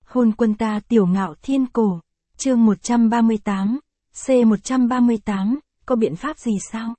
Hôn quân ta tiểu ngạo thiên cổ, chương 138, C138, có biện pháp gì sao?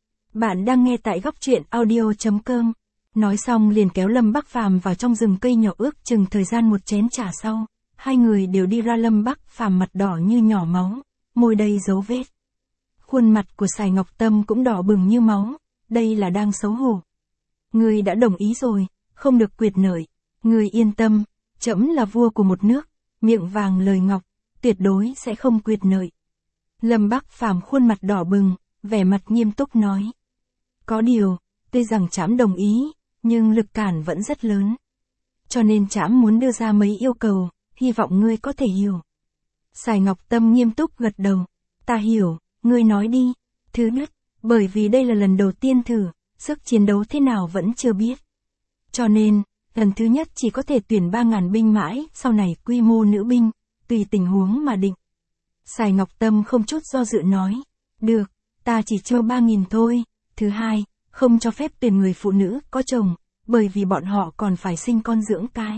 Bạn đang nghe tại góc truyện audio.com. Nói xong liền kéo Lâm Bắc Phàm vào trong rừng cây nhỏ, ước chừng thời gian một chén trà sau, hai người đều đi ra. Lâm Bắc Phàm mặt đỏ như nhỏ máu, môi đầy dấu vết. Khuôn mặt của Sài Ngọc Tâm cũng đỏ bừng như máu, đây là đang xấu hổ. Ngươi đã đồng ý rồi, không được quyệt nợi. Ngươi yên tâm, trẫm là vua của một nước, miệng vàng lời ngọc, tuyệt đối sẽ không quyệt nợi. Lâm Bắc Phàm khuôn mặt đỏ bừng, vẻ mặt nghiêm túc nói. Có điều, tuy rằng trẫm đồng ý, nhưng lực cản vẫn rất lớn. Cho nên trẫm muốn đưa ra mấy yêu cầu, hy vọng ngươi có thể hiểu. Sài Ngọc Tâm nghiêm túc gật đầu. Ta hiểu, ngươi nói đi. Thứ nhất, bởi vì đây là lần đầu tiên thử, sức chiến đấu thế nào vẫn chưa biết. Cho nên, lần thứ nhất chỉ có thể tuyển 3.000 binh mãi, sau này quy mô nữ binh, tùy tình huống mà định. Sài Ngọc Tâm không chút do dự nói. Được, ta chỉ cho 3.000 thôi. Thứ hai, không cho phép tuyển người phụ nữ có chồng, bởi vì bọn họ còn phải sinh con dưỡng cái.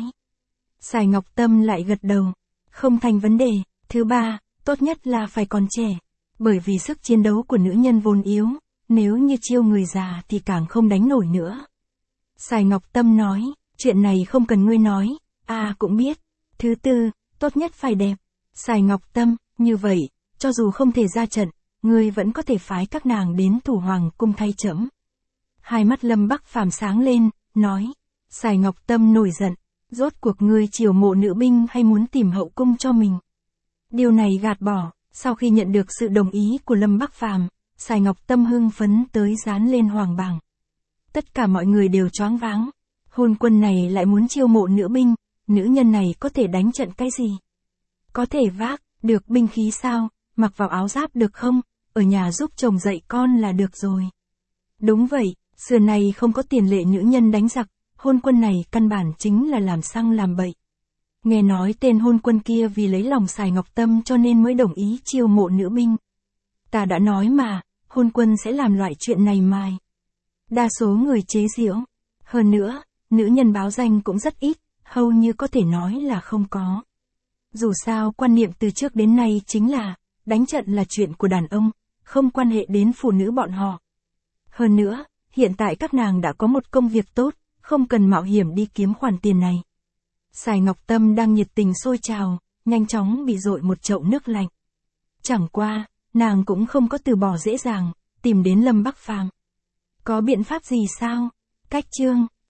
Sài Ngọc Tâm lại gật đầu. Không thành vấn đề. Thứ ba, tốt nhất là phải còn trẻ. Bởi vì sức chiến đấu của nữ nhân vốn yếu, nếu như chiêu người già thì càng không đánh nổi nữa. Sài Ngọc Tâm nói, chuyện này không cần ngươi nói, cũng biết. Thứ tư, tốt nhất phải đẹp. Sài Ngọc Tâm, như vậy, cho dù không thể ra trận, ngươi vẫn có thể phái các nàng đến Thủ Hoàng cung thay trẫm. Hai mắt Lâm Bắc Phàm sáng lên, nói. Sài Ngọc Tâm nổi giận, rốt cuộc ngươi chiều mộ nữ binh hay muốn tìm hậu cung cho mình? Điều này gạt bỏ, sau khi nhận được sự đồng ý của Lâm Bắc Phàm, Sài Ngọc Tâm hưng phấn tới dán lên hoàng bảng. Tất cả mọi người đều choáng váng. Hôn quân này lại muốn chiêu mộ nữ binh, nữ nhân này có thể đánh trận cái gì? Có thể vác được binh khí sao? Mặc vào áo giáp được không? Ở nhà giúp chồng dạy con là được rồi. Đúng vậy, xưa này không có tiền lệ nữ nhân đánh giặc, hôn quân này căn bản chính là làm xăng làm bậy. Nghe nói tên hôn quân kia vì lấy lòng Sài Ngọc Tâm cho nên mới đồng ý chiêu mộ nữ binh. Ta đã nói mà, hôn quân sẽ làm loại chuyện này mài. Đa số người chế giễu. Hơn nữa, nữ nhân báo danh cũng rất ít, hầu như có thể nói là không có. Dù sao quan niệm từ trước đến nay chính là, đánh trận là chuyện của đàn ông, không quan hệ đến phụ nữ bọn họ. Hơn nữa, hiện tại các nàng đã có một công việc tốt, không cần mạo hiểm đi kiếm khoản tiền này. Sài Ngọc Tâm đang nhiệt tình sôi trào, nhanh chóng bị dội một chậu nước lạnh. Chẳng qua, nàng cũng không có từ bỏ dễ dàng, tìm đến Lâm Bắc Phàm. Có biện pháp gì sao? Cách chương